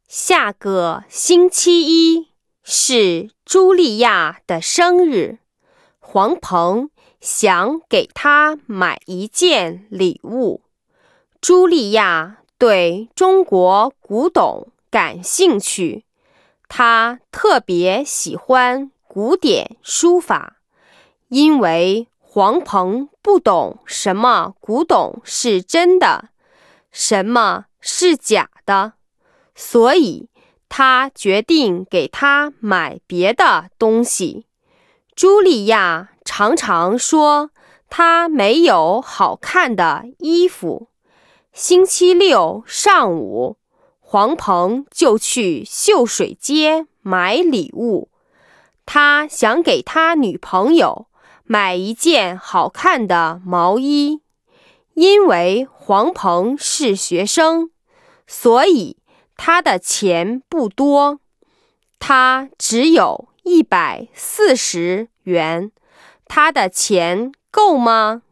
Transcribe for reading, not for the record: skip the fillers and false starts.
下个星期一是茱莉亚的生日，黄鹏想给她买一件礼物。茱莉亚对中国古董感兴趣，她特别喜欢古典书法，因为黄鹏不懂什么古董是真的，什么是假的，所以他决定给他买别的东西。茱莉亚常常说她没有好看的衣服。星期六上午，黄鹏就去秀水街买礼物。他想给他女朋友买一件好看的毛衣。因为黄鹏是学生，所以他的钱不多，他只有140元。他的钱够吗？